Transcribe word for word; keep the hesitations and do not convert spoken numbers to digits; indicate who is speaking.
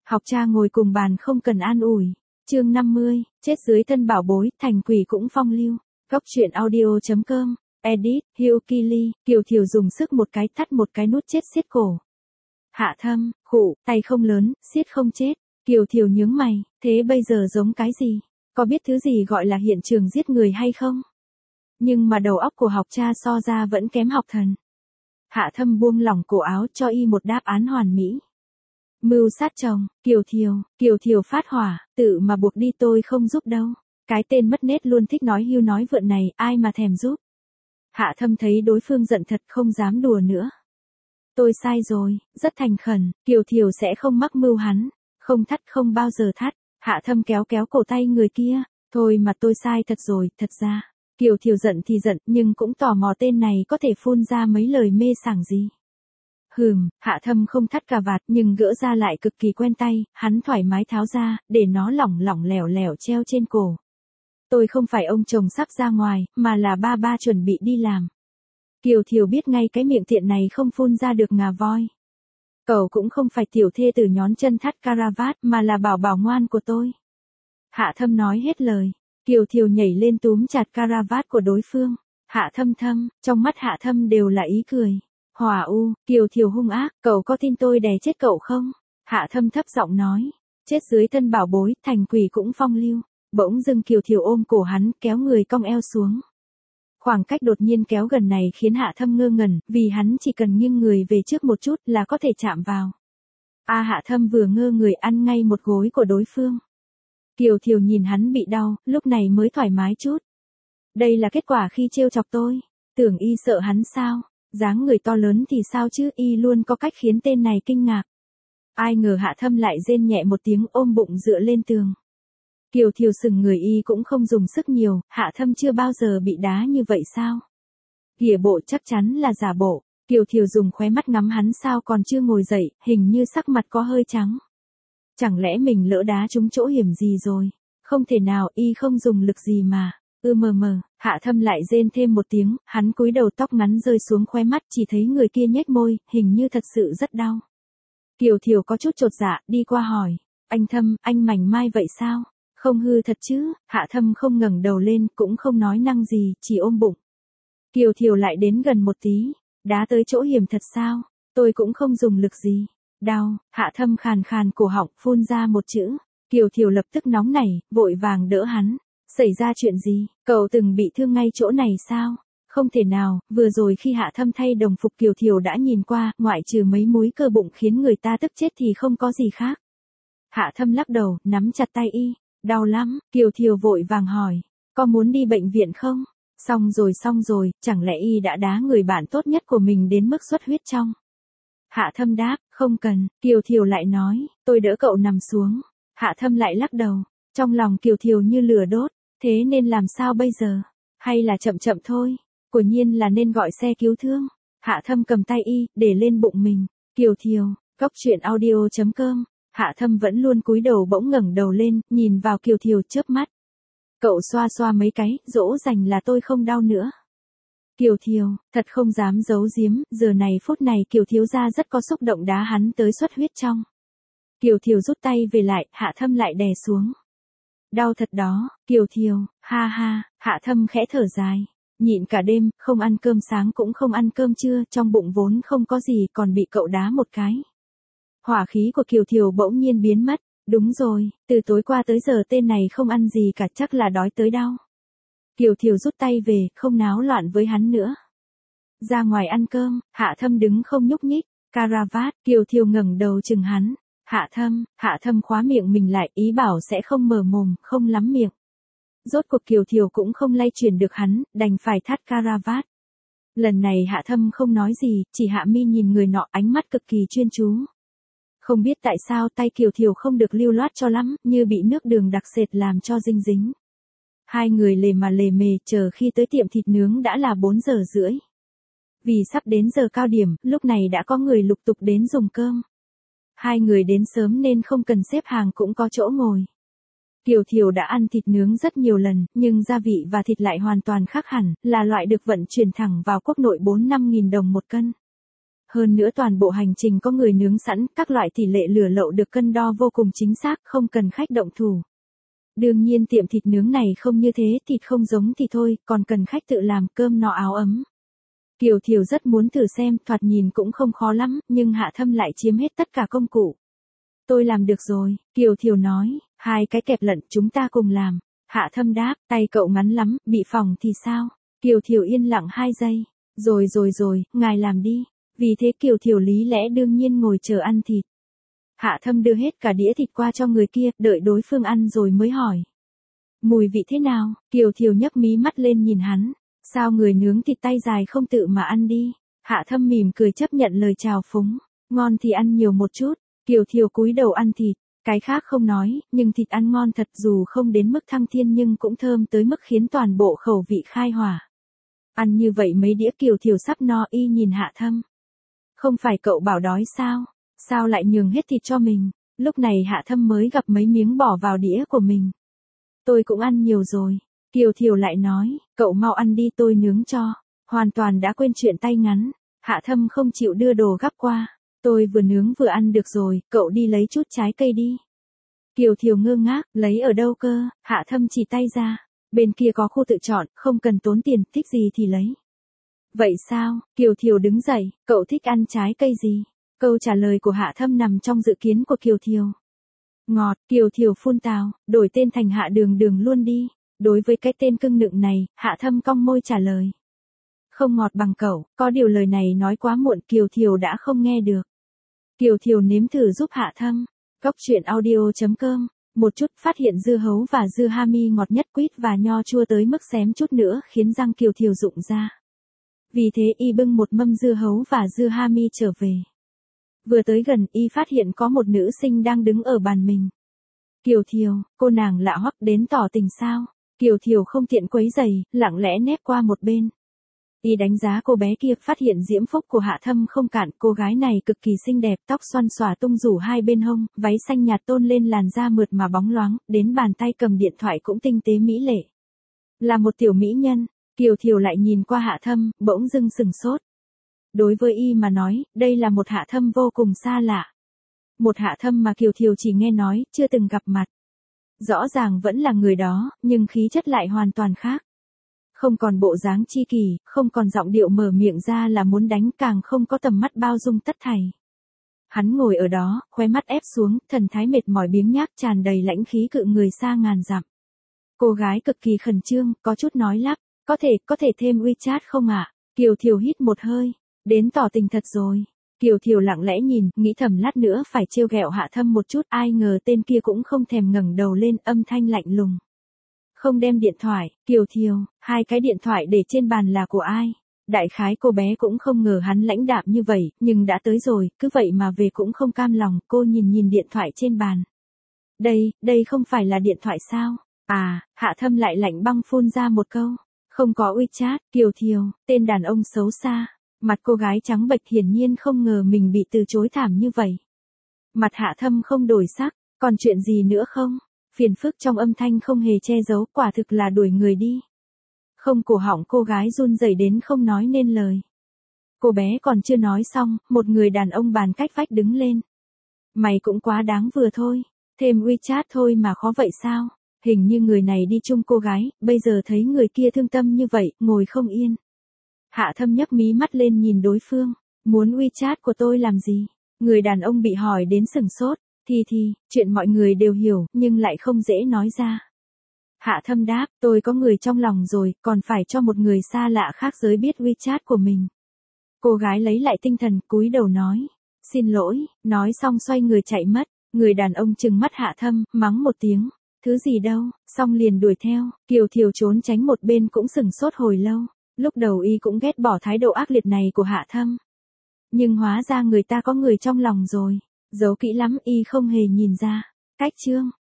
Speaker 1: Học cha ngồi cùng bàn không cần an ủi. Chương năm mươi, chết dưới thân bảo bối, thành quỷ cũng phong lưu. Góc truyện audio chấm com, edit, Hugh Killy, Kiều Thiều dùng sức một cái thắt một cái nút chết xiết cổ. Hạ Thâm, khụ, tay không lớn, xiết không chết. Kiều Thiều nhướng mày, thế bây giờ giống cái gì? Có biết thứ gì gọi là hiện trường giết người hay không? Nhưng mà đầu óc của học cha so ra vẫn kém học thần. Hạ Thâm buông lỏng cổ áo cho y một đáp án hoàn mỹ. Mưu sát chồng, Kiều Thiều, Kiều Thiều phát hỏa, tự mà buộc đi tôi không giúp đâu. Cái tên mất nết luôn thích nói hưu nói vượn này, ai mà thèm giúp. Hạ Thâm thấy đối phương giận thật không dám đùa nữa. Tôi sai rồi, rất thành khẩn, Kiều Thiều sẽ không mắc mưu hắn, không thắt không bao giờ thắt. Hạ Thâm kéo kéo cổ tay người kia, thôi mà tôi sai thật rồi, thật ra. Kiều Thiều giận thì giận, nhưng cũng tò mò tên này có thể phun ra mấy lời mê sảng gì. Hừm, Hạ Thâm không thắt cà vạt nhưng gỡ ra lại cực kỳ quen tay, hắn thoải mái tháo ra, để nó lỏng lỏng lẻo lẻo treo trên cổ. Tôi không phải ông chồng sắp ra ngoài, mà là ba ba chuẩn bị đi làm. Kiều Thiều biết ngay cái miệng tiện này không phun ra được ngà voi. Cậu cũng không phải tiểu thê tử nhón chân thắt caravat, mà là bảo bảo ngoan của tôi. Hạ Thâm nói hết lời. Kiều Thiều nhảy lên túm chặt caravat của đối phương. Hạ Thâm Thâm, trong mắt Hạ Thâm đều là ý cười. Hòa u, Kiều Thiều hung ác, cậu có tin tôi đè chết cậu không? Hạ Thâm thấp giọng nói. Chết dưới thân bảo bối, thành quỷ cũng phong lưu. Bỗng dưng Kiều Thiều ôm cổ hắn, kéo người cong eo xuống. Khoảng cách đột nhiên kéo gần này khiến Hạ Thâm ngơ ngẩn, vì hắn chỉ cần nghiêng người về trước một chút là có thể chạm vào. A Hạ Thâm vừa ngơ người ăn ngay một gối của đối phương. Kiều Thiều nhìn hắn bị đau, lúc này mới thoải mái chút. Đây là kết quả khi trêu chọc tôi. Tưởng y sợ hắn sao? Dáng người to lớn thì sao chứ, y luôn có cách khiến tên này kinh ngạc. Ai ngờ Hạ Thâm lại rên nhẹ một tiếng ôm bụng dựa lên tường. Kiều Thiều sừng người y cũng không dùng sức nhiều, Hạ Thâm chưa bao giờ bị đá như vậy sao? Kìa bộ chắc chắn là giả bộ. Kiều Thiều dùng khóe mắt ngắm hắn sao còn chưa ngồi dậy, hình như sắc mặt có hơi trắng. Chẳng lẽ mình lỡ đá trúng chỗ hiểm gì rồi? Không thể nào, y không dùng lực gì mà. Ư mờ mờ, Hạ Thâm lại rên thêm một tiếng, hắn cúi đầu tóc ngắn rơi xuống khóe mắt chỉ thấy người kia nhếch môi, hình như thật sự rất đau. Kiều Thiều có chút chột dạ, đi qua hỏi. Anh Thâm, anh mảnh mai vậy sao? Không hư thật chứ? Hạ Thâm không ngẩng đầu lên, cũng không nói năng gì, chỉ ôm bụng. Kiều Thiều lại đến gần một tí. Đá tới chỗ hiểm thật sao? Tôi cũng không dùng lực gì. Đau, Hạ Thâm khàn khàn cổ họng phun ra một chữ. Kiều Thiều lập tức nóng nảy, vội vàng đỡ hắn. Xảy ra chuyện gì? Cậu từng bị thương ngay chỗ này sao? Không thể nào, vừa rồi khi Hạ Thâm thay đồng phục Kiều Thiều đã nhìn qua, ngoại trừ mấy múi cơ bụng khiến người ta tức chết thì không có gì khác. Hạ Thâm lắc đầu, nắm chặt tay y. Đau lắm, Kiều Thiều vội vàng hỏi. Có muốn đi bệnh viện không? Xong rồi xong rồi, chẳng lẽ y đã đá người bạn tốt nhất của mình đến mức xuất huyết trong? Hạ Thâm đáp, không cần. Kiều Thiều lại nói, tôi đỡ cậu nằm xuống. Hạ Thâm lại lắc đầu. Trong lòng Kiều Thiều như lửa đốt. Thế nên làm sao bây giờ? Hay là chậm chậm thôi? Quả nhiên là nên gọi xe cứu thương. Hạ Thâm cầm tay y, để lên bụng mình. Kiều Thiều, góc truyện audio chấm com. Hạ Thâm vẫn luôn cúi đầu bỗng ngẩng đầu lên, nhìn vào Kiều Thiều chớp mắt. Cậu xoa xoa mấy cái, dỗ dành là tôi không đau nữa. Kiều Thiều, thật không dám giấu giếm, giờ này phút này Kiều thiếu gia rất có xúc động đá hắn tới xuất huyết trong. Kiều Thiều rút tay về lại, Hạ Thâm lại đè xuống. Đau thật đó, Kiều Thiều, ha ha, Hạ Thâm khẽ thở dài. Nhịn cả đêm, không ăn cơm sáng cũng không ăn cơm trưa, trong bụng vốn không có gì còn bị cậu đá một cái. Hỏa khí của Kiều Thiều bỗng nhiên biến mất. Đúng rồi, từ tối qua tới giờ tên này không ăn gì cả, chắc là đói tới đau. Kiều Thiều rút tay về, không náo loạn với hắn nữa. Ra ngoài ăn cơm, Hạ Thâm đứng không nhúc nhích. Caravat, Kiều Thiều ngẩng đầu chừng hắn. Hạ Thâm, Hạ Thâm khóa miệng mình lại, ý bảo sẽ không mở mồm, không lắm miệng. Rốt cuộc Kiều Thiều cũng không lay chuyển được hắn, đành phải thắt caravat. Lần này Hạ Thâm không nói gì, chỉ hạ mi nhìn người nọ, ánh mắt cực kỳ chuyên chú. Không biết tại sao tay Kiều Thiều không được lưu loát cho lắm, như bị nước đường đặc sệt làm cho dinh dính. Hai người lề mà lề mề, chờ khi tới tiệm thịt nướng đã là bốn giờ rưỡi. Vì sắp đến giờ cao điểm, lúc này đã có người lục tục đến dùng cơm. Hai người đến sớm nên không cần xếp hàng cũng có chỗ ngồi. Kiều Thiều đã ăn thịt nướng rất nhiều lần, nhưng gia vị và thịt lại hoàn toàn khác hẳn, là loại được vận chuyển thẳng vào quốc nội bốn năm nghìn đồng một cân. Hơn nữa toàn bộ hành trình có người nướng sẵn, các loại tỷ lệ lửa lậu được cân đo vô cùng chính xác, không cần khách động thủ. Đương nhiên tiệm thịt nướng này không như thế, thịt không giống thì thôi, còn cần khách tự làm cơm no áo ấm. Kiều Thiều rất muốn thử xem, thoạt nhìn cũng không khó lắm, nhưng Hạ Thâm lại chiếm hết tất cả công cụ. Tôi làm được rồi, Kiều Thiều nói, hai cái kẹp lận chúng ta cùng làm. Hạ Thâm đáp, tay cậu ngắn lắm, bị phỏng thì sao? Kiều Thiều yên lặng hai giây. Rồi rồi rồi, ngài làm đi. Vì thế Kiều Thiều lý lẽ đương nhiên ngồi chờ ăn thịt. Hạ Thâm đưa hết cả đĩa thịt qua cho người kia, đợi đối phương ăn rồi mới hỏi. Mùi vị thế nào? Kiều Thiều nhấc mí mắt lên nhìn hắn. Sao người nướng thịt tay dài không tự mà ăn đi? Hạ Thâm mỉm cười chấp nhận lời chào phúng. Ngon thì ăn nhiều một chút. Kiều Thiều cúi đầu ăn thịt. Cái khác không nói, nhưng thịt ăn ngon thật, dù không đến mức thăng thiên nhưng cũng thơm tới mức khiến toàn bộ khẩu vị khai hỏa. Ăn như vậy mấy đĩa Kiều Thiều sắp no, y nhìn Hạ Thâm. Không phải cậu bảo đói sao? Sao lại nhường hết thịt cho mình? Lúc này Hạ Thâm mới gặp mấy miếng bỏ vào đĩa của mình. Tôi cũng ăn nhiều rồi. Kiều Thiều lại nói, cậu mau ăn đi tôi nướng cho. Hoàn toàn đã quên chuyện tay ngắn. Hạ Thâm không chịu đưa đồ gắp qua. Tôi vừa nướng vừa ăn được rồi, cậu đi lấy chút trái cây đi. Kiều Thiều ngơ ngác, lấy ở đâu cơ? Hạ Thâm chỉ tay ra. Bên kia có khu tự chọn, không cần tốn tiền, thích gì thì lấy. Vậy sao? Kiều Thiều đứng dậy, cậu thích ăn trái cây gì? Câu trả lời của Hạ Thâm nằm trong dự kiến của Kiều Thiều. Ngọt, Kiều Thiều phun tào, đổi tên thành Hạ Đường Đường luôn đi. Đối với cái tên cưng nựng này, Hạ Thâm cong môi trả lời. Không ngọt bằng cậu, có điều lời này nói quá muộn, Kiều Thiều đã không nghe được. Kiều Thiều nếm thử giúp Hạ Thâm. Góc truyện audio chấm com. Một chút phát hiện dưa hấu và dưa hami ngọt nhất, quýt và nho chua tới mức xém chút nữa khiến răng Kiều Thiều rụng ra. Vì thế y bưng một mâm dưa hấu và dưa hami trở về. Vừa tới gần y phát hiện có một nữ sinh đang đứng ở bàn mình. Kiều Thiều, cô nàng lạ hoắc đến tỏ tình sao? Kiều Thiều không tiện quấy giày, lặng lẽ nép qua một bên. Y đánh giá cô bé kia, phát hiện diễm phúc của Hạ Thâm không cạn, cô gái này cực kỳ xinh đẹp, tóc xoăn xòa tung rủ hai bên hông, váy xanh nhạt tôn lên làn da mượt mà bóng loáng, đến bàn tay cầm điện thoại cũng tinh tế mỹ lệ. Là một tiểu mỹ nhân, Kiều Thiều lại nhìn qua Hạ Thâm, bỗng dưng sừng sốt. Đối với y mà nói, đây là một Hạ Thâm vô cùng xa lạ. Một Hạ Thâm mà Kiều Thiều chỉ nghe nói, chưa từng gặp mặt. Rõ ràng vẫn là người đó, nhưng khí chất lại hoàn toàn khác. Không còn bộ dáng chi kỷ, không còn giọng điệu mở miệng ra là muốn đánh, càng không có tầm mắt bao dung tất thảy. Hắn ngồi ở đó, khóe mắt ép xuống, thần thái mệt mỏi biếng nhác tràn đầy lãnh khí cự người xa ngàn dặm. Cô gái cực kỳ khẩn trương, có chút nói lắp, có thể, có thể thêm WeChat không ạ? À? Kiều Thiều hít một hơi, đến tỏ tình thật rồi. Kiều Thiều lặng lẽ nhìn, nghĩ thầm lát nữa phải trêu ghẹo Hạ Thâm một chút, ai ngờ tên kia cũng không thèm ngẩng đầu lên, âm thanh lạnh lùng. Không đem điện thoại, Kiều Thiều, hai cái điện thoại để trên bàn là của ai? Đại khái cô bé cũng không ngờ hắn lãnh đạm như vậy, nhưng đã tới rồi, cứ vậy mà về cũng không cam lòng, cô nhìn nhìn điện thoại trên bàn. Đây, đây không phải là điện thoại sao? À, Hạ Thâm lại lạnh băng phun ra một câu. Không có WeChat, Kiều Thiều, tên đàn ông xấu xa. Mặt cô gái trắng bệch hiển nhiên không ngờ mình bị từ chối thảm như vậy. Mặt Hạ Thâm không đổi sắc, còn chuyện gì nữa không? Phiền phức trong âm thanh không hề che giấu, quả thực là đuổi người đi. Không, cổ họng cô gái run rẩy đến không nói nên lời. Cô bé còn chưa nói xong, một người đàn ông bàn cách vách đứng lên. Mày cũng quá đáng vừa thôi, thêm WeChat thôi mà khó vậy sao? Hình như người này đi chung cô gái, bây giờ thấy người kia thương tâm như vậy, ngồi không yên. Hạ Thâm nhấc mí mắt lên nhìn đối phương, muốn WeChat của tôi làm gì? Người đàn ông bị hỏi đến sừng sốt, thì thì, chuyện mọi người đều hiểu, nhưng lại không dễ nói ra. Hạ Thâm đáp, tôi có người trong lòng rồi, còn phải cho một người xa lạ khác giới biết WeChat của mình. Cô gái lấy lại tinh thần, cúi đầu nói, xin lỗi, nói xong xoay người chạy mất. Người đàn ông trừng mắt Hạ Thâm, mắng một tiếng, thứ gì đâu, xong liền đuổi theo. Kiều Thiều trốn tránh một bên cũng sừng sốt hồi lâu. Lúc đầu y cũng ghét bỏ thái độ ác liệt này của Hạ Thâm. Nhưng hóa ra người ta có người trong lòng rồi. Giấu kỹ lắm y không hề nhìn ra. Cách chương.